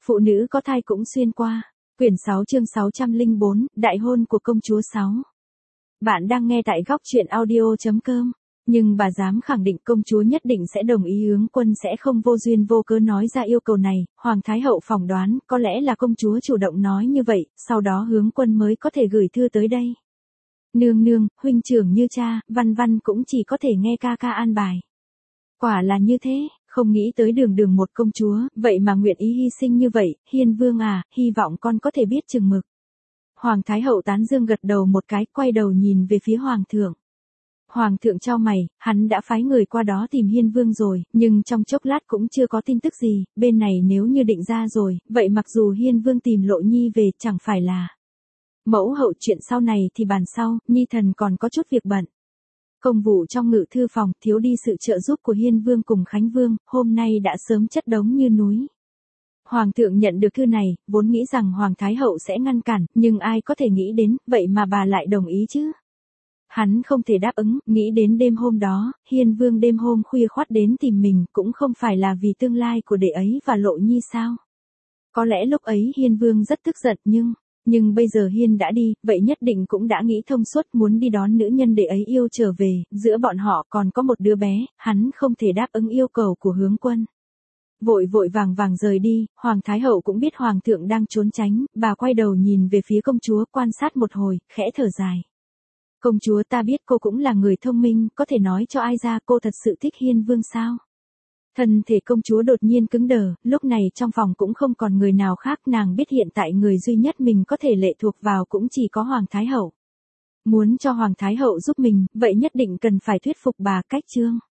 Phụ nữ có thai cũng xuyên qua. Quyển 6 chương 604, Đại hôn của công chúa 6. Bạn đang nghe tại góc truyện audio.com. Nhưng bà dám khẳng định công chúa nhất định sẽ đồng ý, Hướng Quân sẽ không vô duyên vô cớ nói ra yêu cầu này. Hoàng Thái Hậu phỏng đoán có lẽ là công chúa chủ động nói như vậy, sau đó Hướng Quân mới có thể gửi thư tới đây. Nương nương, huynh trưởng như cha, Văn Văn cũng chỉ có thể nghe ca ca an bài. Quả là như thế, không nghĩ tới đường đường một công chúa, vậy mà nguyện ý hy sinh như vậy. Hiên Vương à, hy vọng con có thể biết chừng mực. Hoàng Thái Hậu tán dương gật đầu một cái, quay đầu nhìn về phía Hoàng thượng. Hoàng thượng chau mày, hắn đã phái người qua đó tìm Hiên Vương rồi, nhưng trong chốc lát cũng chưa có tin tức gì. Bên này nếu như định ra rồi, vậy mặc dù Hiên Vương tìm Lộ Nhi về, chẳng phải là mẫu hậu, chuyện sau này thì bàn sau. Nhi thần còn có chút việc bận. Công vụ trong ngự thư phòng, thiếu đi sự trợ giúp của Hiên Vương cùng Khánh Vương, hôm nay đã sớm chất đống như núi. Hoàng thượng nhận được thư này, vốn nghĩ rằng Hoàng Thái Hậu sẽ ngăn cản, nhưng ai có thể nghĩ đến, vậy mà bà lại đồng ý chứ. Hắn không thể đáp ứng, nghĩ đến đêm hôm đó, Hiên Vương đêm hôm khuya khoắt đến tìm mình, cũng không phải là vì tương lai của đệ ấy và Lộ Nhi sao. Có lẽ lúc ấy Hiên Vương rất tức giận, nhưng bây giờ Hiên đã đi, vậy nhất định cũng đã nghĩ thông suốt, muốn đi đón nữ nhân đệ ấy yêu trở về, giữa bọn họ còn có một đứa bé, hắn không thể đáp ứng yêu cầu của Hướng Quân. Vội vội vàng vàng rời đi, Hoàng Thái Hậu cũng biết Hoàng thượng đang trốn tránh, bà quay đầu nhìn về phía công chúa, quan sát một hồi, khẽ thở dài. Công chúa, ta biết cô cũng là người thông minh, có thể nói cho ai ra cô thật sự thích Hiên Vương sao? Thân thể công chúa đột nhiên cứng đờ, lúc này trong phòng cũng không còn người nào khác, nàng biết hiện tại người duy nhất mình có thể lệ thuộc vào cũng chỉ có Hoàng Thái Hậu. Muốn cho Hoàng Thái Hậu giúp mình, vậy nhất định cần phải thuyết phục bà. Cách chương